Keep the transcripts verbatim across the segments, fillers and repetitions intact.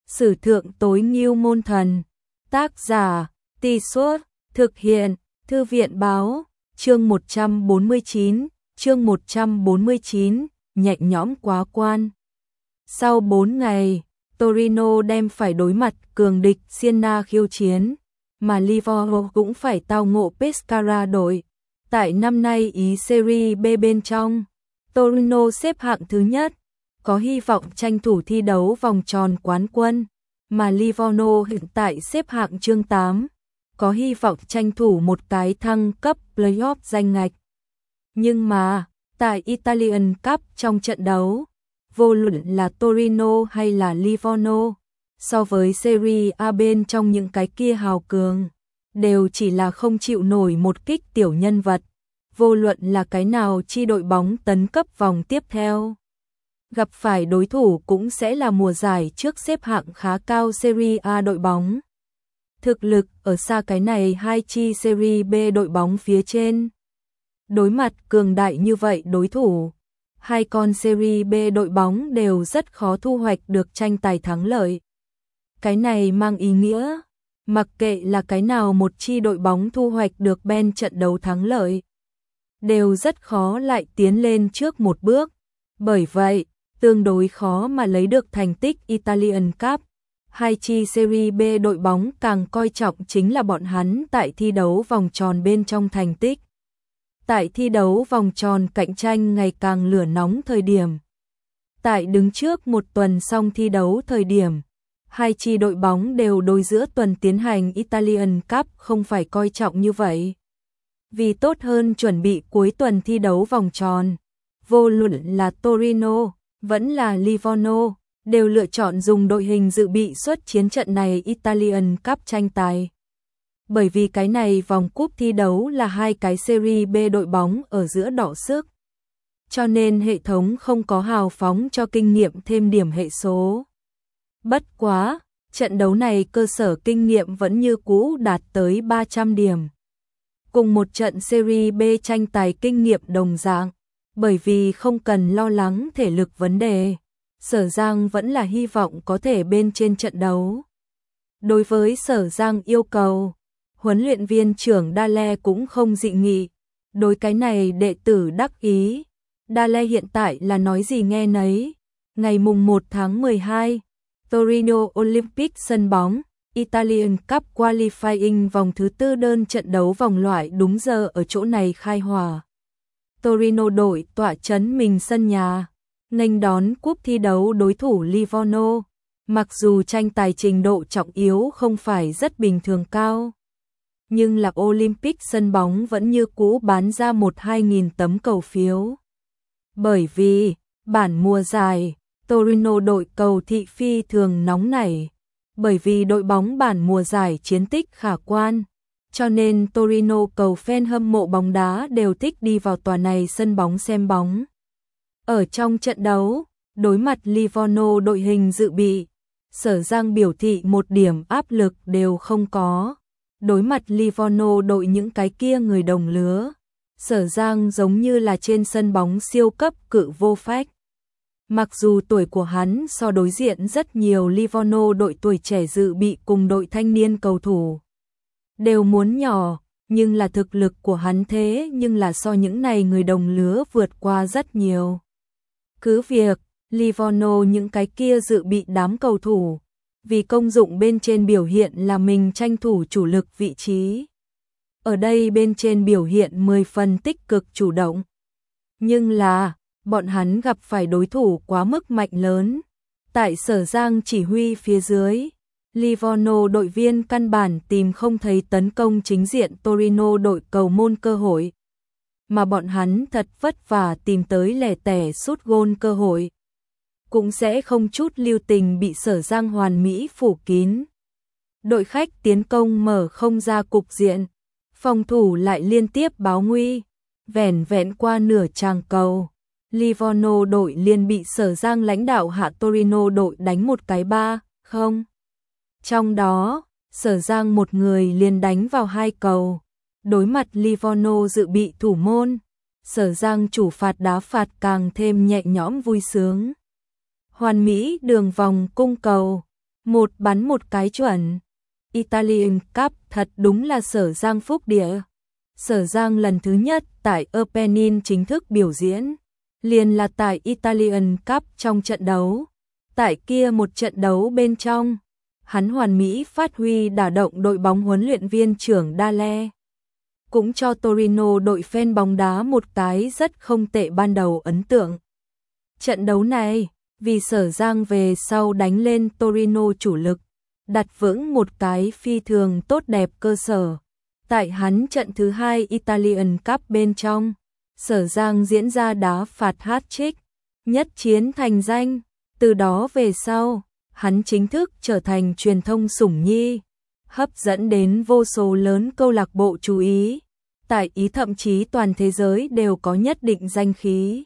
Sử thượng tối ngưu môn thần. Tác giả, Tì Suốt, thực hiện, Thư viện báo, chương một trăm bốn mươi chín, chương một trăm bốn mươi chín, nhẹ nhõm quá quan. Sau bốn ngày, Torino đem phải đối mặt cường địch Siena khiêu chiến, mà Livorno cũng phải tao ngộ Pescara đội. Tại năm nay Ý Serie B bên trong, Torino xếp hạng thứ nhất, có hy vọng tranh thủ thi đấu vòng tròn quán quân, mà Livorno hiện tại xếp hạng chương tám, có hy vọng tranh thủ một cái thăng cấp playoff danh ngạch. Nhưng mà, tại Italian Cup trong trận đấu, vô luận là Torino hay là Livorno, so với Serie A bên trong những cái kia hào cường, đều chỉ là không chịu nổi một kích tiểu nhân vật, vô luận là cái nào chi đội bóng tấn cấp vòng tiếp theo. Gặp phải đối thủ cũng sẽ là mùa giải trước xếp hạng khá cao Serie A đội bóng. Thực lực ở xa cái này hai chi Serie B đội bóng phía trên. Đối mặt cường đại như vậy đối thủ, hai con Serie B đội bóng đều rất khó thu hoạch được tranh tài thắng lợi. Cái này mang ý nghĩa, mặc kệ là cái nào một chi đội bóng thu hoạch được bên trận đấu thắng lợi, đều rất khó lại tiến lên trước một bước. Bởi vậy, tương đối khó mà lấy được thành tích Italian Cup. Hai chi Serie B đội bóng càng coi trọng chính là bọn hắn tại thi đấu vòng tròn bên trong thành tích. Tại thi đấu vòng tròn cạnh tranh ngày càng lửa nóng thời điểm. Tại đứng trước một tuần xong thi đấu thời điểm, hai chi đội bóng đều đối giữa tuần tiến hành Italian Cup không phải coi trọng như vậy. Vì tốt hơn chuẩn bị cuối tuần thi đấu vòng tròn, vô luận là Torino, vẫn là Livorno, đều lựa chọn dùng đội hình dự bị xuất chiến trận này Italian Cup tranh tài. Bởi vì cái này vòng cúp thi đấu là hai cái Serie B đội bóng ở giữa đọ sức. Cho nên hệ thống không có hào phóng cho kinh nghiệm thêm điểm hệ số. Bất quá, trận đấu này cơ sở kinh nghiệm vẫn như cũ đạt tới ba trăm điểm. Cùng một trận Serie B tranh tài kinh nghiệm đồng dạng, bởi vì không cần lo lắng thể lực vấn đề, Sở Giang vẫn là hy vọng có thể bên trên trận đấu. Đối với Sở Giang yêu cầu, huấn luyện viên trưởng Dale cũng không dị nghị, đối cái này đệ tử đắc ý. Dale hiện tại là nói gì nghe nấy. Ngày mùng một tháng mười hai, Torino Olympic sân bóng, Italian Cup Qualifying vòng thứ tư đơn trận đấu vòng loại đúng giờ ở chỗ này khai hỏa. Torino đội tọa trấn mình sân nhà, nghênh đón cúp thi đấu đối thủ Livorno. Mặc dù tranh tài trình độ trọng yếu không phải rất bình thường cao, nhưng là Olympic sân bóng vẫn như cũ bán ra một hai nghìn tấm cầu phiếu. Bởi vì, bản mùa giải, Torino đội cầu thị phi thường nóng nảy, bởi vì đội bóng bản mùa giải chiến tích khả quan, cho nên Torino cầu fan hâm mộ bóng đá đều thích đi vào tòa này sân bóng xem bóng. Ở trong trận đấu, đối mặt Livorno đội hình dự bị, Sở Giang biểu thị một điểm áp lực đều không có. Đối mặt Livorno đội những cái kia người đồng lứa, Sở Giang giống như là trên sân bóng siêu cấp cự vô phách. Mặc dù tuổi của hắn so đối diện rất nhiều Livorno đội tuổi trẻ dự bị cùng đội thanh niên cầu thủ đều muốn nhỏ, nhưng là thực lực của hắn thế nhưng là so những này người đồng lứa vượt qua rất nhiều. Cứ việc, Livorno những cái kia dự bị đám cầu thủ, vì công dụng bên trên biểu hiện là mình tranh thủ chủ lực vị trí. Ở đây bên trên biểu hiện mười phần tích cực chủ động. Nhưng là, bọn hắn gặp phải đối thủ quá mức mạnh lớn. Tại Sở Giang chỉ huy phía dưới, Livorno đội viên căn bản tìm không thấy tấn công chính diện Torino đội cầu môn cơ hội. Mà bọn hắn thật vất vả tìm tới lẻ tẻ sút gôn cơ hội, cũng sẽ không chút lưu tình bị Sở Giang hoàn mỹ phủ kín. Đội khách tiến công mở không ra cục diện, phòng thủ lại liên tiếp báo nguy, vẻn vẹn qua nửa tràng cầu. Livorno đội liền bị Sở Giang lãnh đạo hạ Torino đội đánh một cái ba không. Trong đó, Sở Giang một người liền đánh vào hai cầu. Đối mặt Livorno dự bị thủ môn, Sở Giang chủ phạt đá phạt càng thêm nhẹ nhõm vui sướng. Hoàn mỹ đường vòng cung cầu, một bắn một cái chuẩn. Italian Cup thật đúng là Sở Giang phúc địa. Sở Giang lần thứ nhất tại Opening chính thức biểu diễn, liền là tại Italian Cup trong trận đấu. Tại kia một trận đấu bên trong, hắn hoàn mỹ phát huy đả động đội bóng huấn luyện viên trưởng Dale. Cũng cho Torino đội fan bóng đá một cái rất không tệ ban đầu ấn tượng. Trận đấu này, vì Sở Giang về sau đánh lên Torino chủ lực, đặt vững một cái phi thường tốt đẹp cơ sở. Tại hắn trận thứ hai Italian Cup bên trong, Sở Giang diễn ra đá phạt hat-trick, nhất chiến thành danh. Từ đó về sau, hắn chính thức trở thành truyền thông sủng nhi, hấp dẫn đến vô số lớn câu lạc bộ chú ý. Tại Ý thậm chí toàn thế giới đều có nhất định danh khí.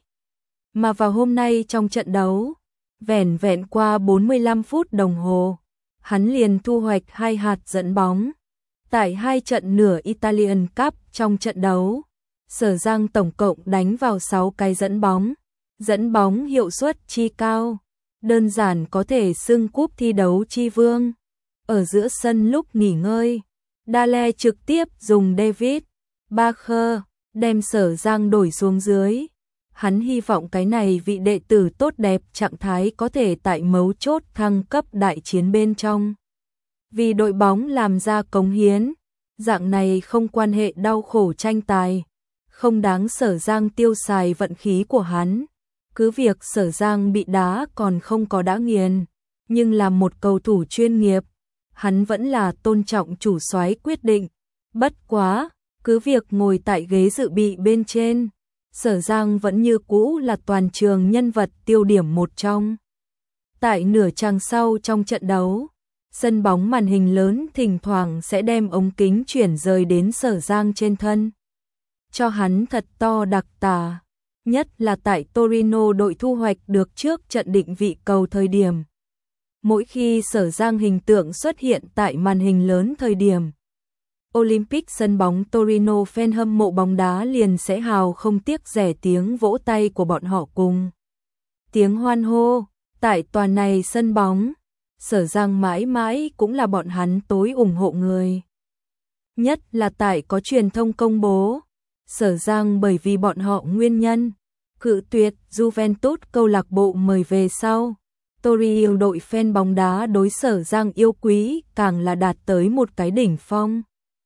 Mà vào hôm nay trong trận đấu, vẻn vẹn qua bốn mươi lăm phút đồng hồ, hắn liền thu hoạch hai hạt dẫn bóng. Tại hai trận nửa Italian Cup trong trận đấu, Sở Giang tổng cộng đánh vào sáu cái dẫn bóng, dẫn bóng hiệu suất chi cao, đơn giản có thể xưng cúp thi đấu chi vương. Ở giữa sân lúc nghỉ ngơi, Dale trực tiếp dùng David Bacher đem Sở Giang đổi xuống dưới. Hắn hy vọng cái này vị đệ tử tốt đẹp trạng thái có thể tại mấu chốt thăng cấp đại chiến bên trong, vì đội bóng làm ra cống hiến. Dạng này không quan hệ đau khổ tranh tài, không đáng Sở Giang tiêu xài vận khí của hắn. Cứ việc Sở Giang bị đá còn không có đã nghiền, nhưng là một cầu thủ chuyên nghiệp, hắn vẫn là tôn trọng chủ soái quyết định. Bất quá, cứ việc ngồi tại ghế dự bị bên trên, Sở Giang vẫn như cũ là toàn trường nhân vật tiêu điểm một trong. Tại nửa chặng sau trong trận đấu, sân bóng màn hình lớn thỉnh thoảng sẽ đem ống kính chuyển rời đến Sở Giang trên thân, cho hắn thật to đặc tả. Nhất là tại Torino đội thu hoạch được trước trận định vị cầu thời điểm. Mỗi khi Sở Giang hình tượng xuất hiện tại màn hình lớn thời điểm, Olympic sân bóng Torino fan hâm mộ bóng đá liền sẽ hào không tiếc rẻ tiếng vỗ tay của bọn họ cùng tiếng hoan hô. Tại tòa này sân bóng, Sở Giang mãi mãi cũng là bọn hắn tối ủng hộ người. Nhất là tại có truyền thông công bố, Sở Giang bởi vì bọn họ nguyên nhân, cự tuyệt Juventus câu lạc bộ mời về sau. Torino đội fan bóng đá đối Sở Giang yêu quý càng là đạt tới một cái đỉnh phong.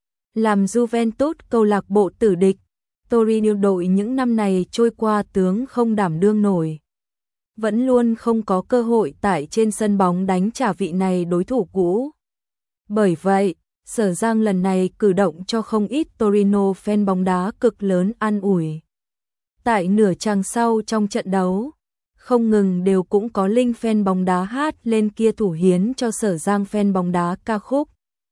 Làm Juventus câu lạc bộ tử địch, Torino đội những năm này trôi qua tướng không đảm đương nổi. Vẫn luôn không có cơ hội tại trên sân bóng đánh trả vị này đối thủ cũ. Bởi vậy, Sở Giang lần này cử động cho không ít Torino fan bóng đá cực lớn an ủi. Tại nửa chặng sau trong trận đấu, không ngừng đều cũng có linh fan bóng đá hát lên kia thủ hiến cho Sở Giang fan bóng đá ca khúc,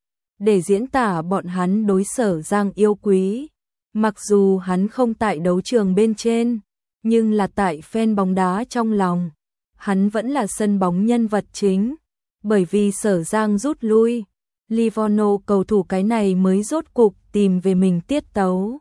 để diễn tả bọn hắn đối Sở Giang yêu quý. Mặc dù hắn không tại đấu trường bên trên, nhưng là tại fan bóng đá trong lòng, hắn vẫn là sân bóng nhân vật chính. Bởi vì Sở Giang rút lui, Livorno cầu thủ cái này mới rốt cục tìm về mình tiết tấu.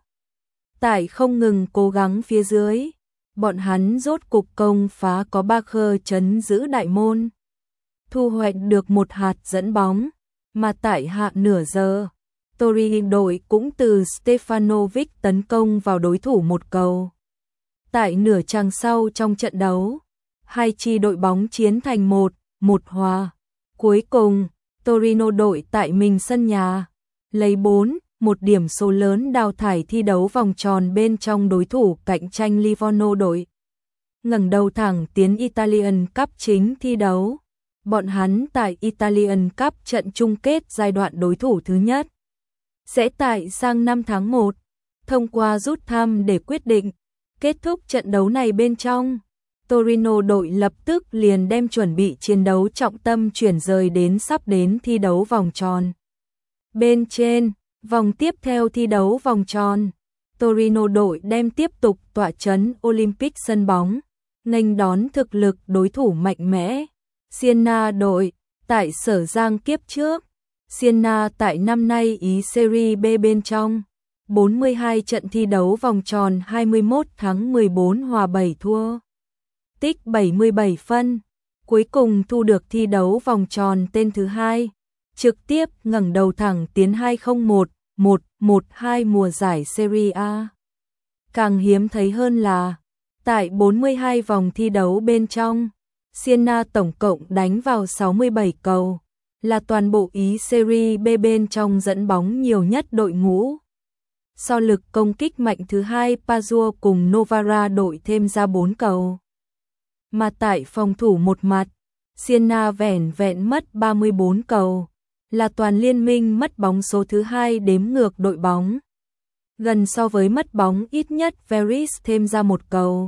Tại không ngừng cố gắng phía dưới, bọn hắn rốt cục công phá có Bacher chấn giữ đại môn, thu hoạch được một hạt dẫn bóng. Mà tại hạ nửa giờ, Torino đội cũng từ Stefanovic tấn công vào đối thủ một cầu. Tại nửa chặng sau trong trận đấu, hai chi đội bóng chiến thành một, một hòa. Cuối cùng, Torino đội tại mình sân nhà, lấy bốn, một điểm số lớn đào thải thi đấu vòng tròn bên trong đối thủ cạnh tranh Livorno đội. Ngẩng đầu thẳng tiến Italian Cup chính thi đấu. Bọn hắn tại Italian Cup trận chung kết giai đoạn đối thủ thứ nhất sẽ tại sang năm tháng một, thông qua rút thăm để quyết định. Kết thúc trận đấu này bên trong, Torino đội lập tức liền đem chuẩn bị chiến đấu trọng tâm chuyển rời đến sắp đến thi đấu vòng tròn. Bên trên, vòng tiếp theo thi đấu vòng tròn, Torino đội đem tiếp tục tọa trấn Olympic sân bóng, nghênh đón thực lực đối thủ mạnh mẽ, Siena đội. Tại Sở Giang kiếp trước, Siena tại năm nay Ý Serie B bên trong, bốn mươi hai trận thi đấu vòng tròn hai mươi mốt thắng mười bốn hòa bảy thua, tích bảy mươi bảy phân. cuối cùng thu được thi đấu vòng tròn tên thứ hai, trực tiếp ngẩng đầu thẳng tiến hai không một một một hai mùa giải Serie A. Càng hiếm thấy hơn là, tại bốn mươi hai vòng thi đấu bên trong, Siena tổng cộng đánh vào sáu mươi bảy cầu, là toàn bộ Ý Serie B bên trong dẫn bóng nhiều nhất đội ngũ. So lực công kích mạnh thứ hai Pazua cùng Novara đội thêm ra bốn cầu. Mà tại phòng thủ một mặt, Siena vẻn vẹn mất ba mươi bốn cầu, là toàn liên minh mất bóng số thứ hai đếm ngược đội bóng. Gần so với mất bóng ít nhất Veris thêm ra một cầu.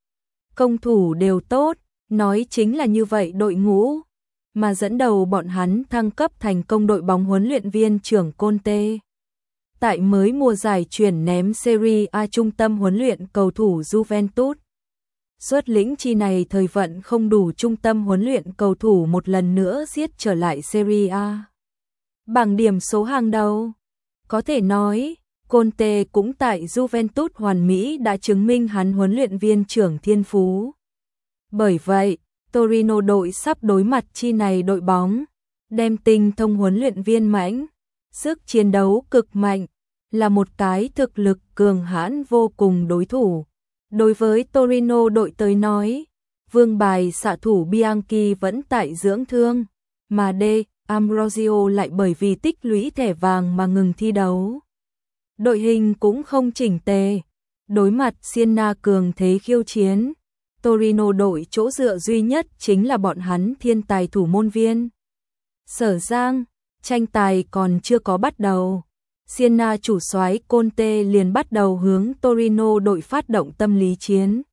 Công thủ đều tốt, nói chính là như vậy đội ngũ, mà dẫn đầu bọn hắn thăng cấp thành công đội bóng huấn luyện viên trưởng Conte. Tại mới mùa giải chuyển ném Serie A trung tâm huấn luyện cầu thủ Juventus. Xuất lĩnh chi này thời vận không đủ trung tâm huấn luyện cầu thủ một lần nữa giết trở lại Serie A. Bảng điểm số hàng đầu. Có thể nói, Conte cũng tại Juventus hoàn mỹ đã chứng minh hắn huấn luyện viên trưởng thiên phú. Bởi vậy, Torino đội sắp đối mặt chi này đội bóng, đem tinh thông huấn luyện viên mãnh, sức chiến đấu cực mạnh, là một cái thực lực cường hãn vô cùng đối thủ. Đối với Torino đội tới nói, vương bài xạ thủ Bianchi vẫn tại dưỡng thương, mà De Ambrosio lại bởi vì tích lũy thẻ vàng mà ngừng thi đấu. Đội hình cũng không chỉnh tề, đối mặt Siena cường thế khiêu chiến. Torino đội chỗ dựa duy nhất chính là bọn hắn thiên tài thủ môn viên. Sở Giang, tranh tài còn chưa có bắt đầu. Siena chủ soái Conte liền bắt đầu hướng Torino đội phát động tâm lý chiến.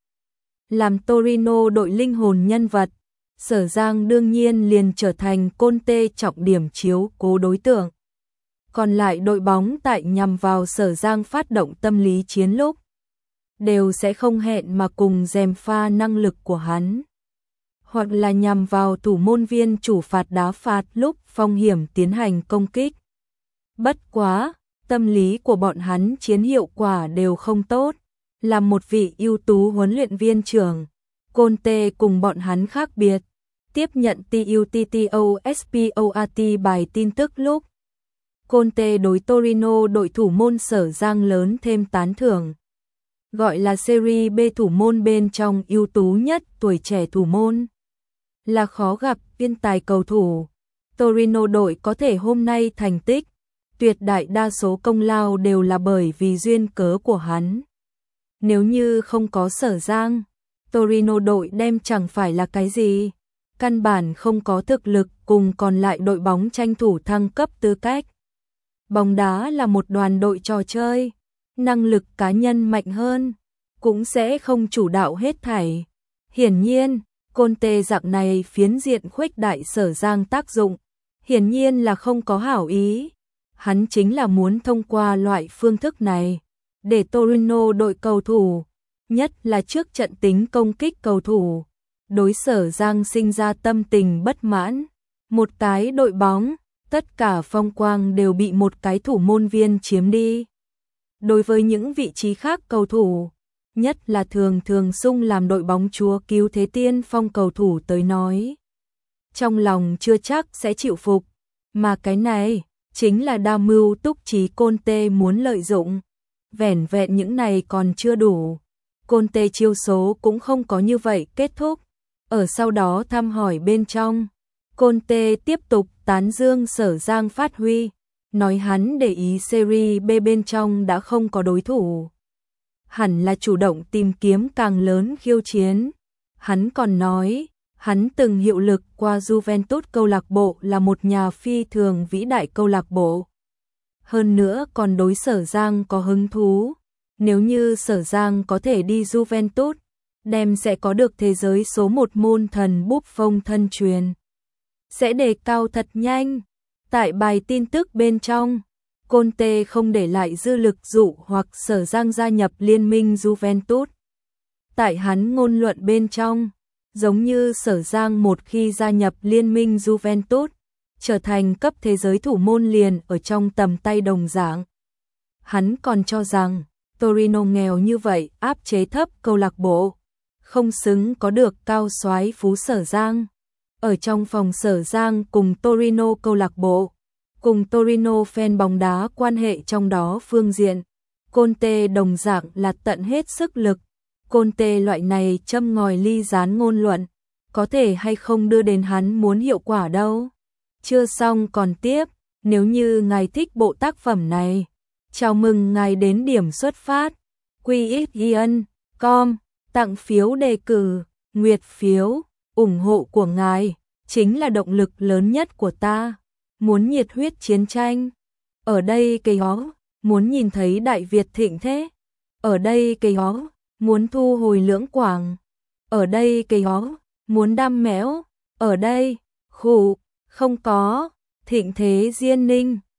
Làm Torino đội linh hồn nhân vật, Sở Giang đương nhiên liền trở thành Conte trọng điểm chiếu cố đối tượng. Còn lại đội bóng tại nhằm vào Sở Giang phát động tâm lý chiến lúc, đều sẽ không hẹn mà cùng gièm pha năng lực của hắn. Hoặc là nhằm vào thủ môn viên chủ phạt đá phạt lúc phong hiểm tiến hành công kích. Bất quá, tâm lý của bọn hắn chiến hiệu quả đều không tốt. Là một vị ưu tú huấn luyện viên trưởng, Conte cùng bọn hắn khác biệt. Tiếp nhận TUTTOSPOAT bài tin tức lúc, Conte đối Torino đội thủ môn Sở Giang lớn thêm tán thưởng. Gọi là Serie B thủ môn bên trong ưu tú nhất tuổi trẻ thủ môn. Là khó gặp thiên tài cầu thủ. Torino đội có thể hôm nay thành tích, tuyệt đại đa số công lao đều là bởi vì duyên cớ của hắn. Nếu như không có Sở Giang, Torino đội đem chẳng phải là cái gì. Căn bản không có thực lực cùng còn lại đội bóng tranh thủ thăng cấp tư cách. Bóng đá là một đoàn đội trò chơi, năng lực cá nhân mạnh hơn, cũng sẽ không chủ đạo hết thảy. Hiển nhiên, Conte dạng này phiến diện khuếch đại Sở Giang tác dụng, hiển nhiên là không có hảo ý. Hắn chính là muốn thông qua loại phương thức này, để Torino đội cầu thủ, nhất là trước trận tính công kích cầu thủ, đối Sở Giang sinh ra tâm tình bất mãn. Một cái đội bóng, tất cả phong quang đều bị một cái thủ môn viên chiếm đi. Đối với những vị trí khác cầu thủ, nhất là thường thường sung làm đội bóng chúa cứu thế tiên phong cầu thủ tới nói, trong lòng chưa chắc sẽ chịu phục, mà cái này chính là đa mưu túc trí Conte muốn lợi dụng. Vẻn vẹn những này còn chưa đủ, Conte chiêu số cũng không có như vậy kết thúc. Ở sau đó thăm hỏi bên trong, Conte tiếp tục tán dương Sở Giang phát huy, nói hắn để ý Serie B bên trong đã không có đối thủ, hẳn là chủ động tìm kiếm càng lớn khiêu chiến. Hắn còn nói, hắn từng hiệu lực qua Juventus câu lạc bộ là một nhà phi thường vĩ đại câu lạc bộ. Hơn nữa còn đối Sở Giang có hứng thú, nếu như Sở Giang có thể đi Juventus, đem sẽ có được thế giới số một môn thần Buffon thân truyền. Sẽ đề cao thật nhanh. Tại bài tin tức bên trong, Conte không để lại dư lực dụ hoặc Sở Giang gia nhập liên minh Juventus. Tại hắn ngôn luận bên trong, giống như Sở Giang một khi gia nhập liên minh Juventus, trở thành cấp thế giới thủ môn liền ở trong tầm tay đồng dạng. Hắn còn cho rằng, Torino nghèo như vậy áp chế thấp câu lạc bộ, không xứng có được cao soái phú Sở Giang. Ở trong phòng Sở Giang cùng Torino câu lạc bộ, cùng Torino fan bóng đá quan hệ trong đó phương diện, Conte đồng dạng là tận hết sức lực. Conte loại này châm ngòi ly gián ngôn luận, có thể hay không đưa đến hắn muốn hiệu quả đâu. Chưa xong còn tiếp, nếu như ngài thích bộ tác phẩm này, chào mừng ngài đến điểm xuất phát, quy ích ian chấm com, tặng phiếu đề cử, nguyệt phiếu, ủng hộ của ngài, chính là động lực lớn nhất của ta. Muốn nhiệt huyết chiến tranh, ở đây cây ó, muốn nhìn thấy Đại Việt thịnh thế, ở đây cây ó, muốn thu hồi Lưỡng Quảng, ở đây cây ó, muốn đam mẽo, ở đây, khủ, không có, thịnh thế Diên Ninh.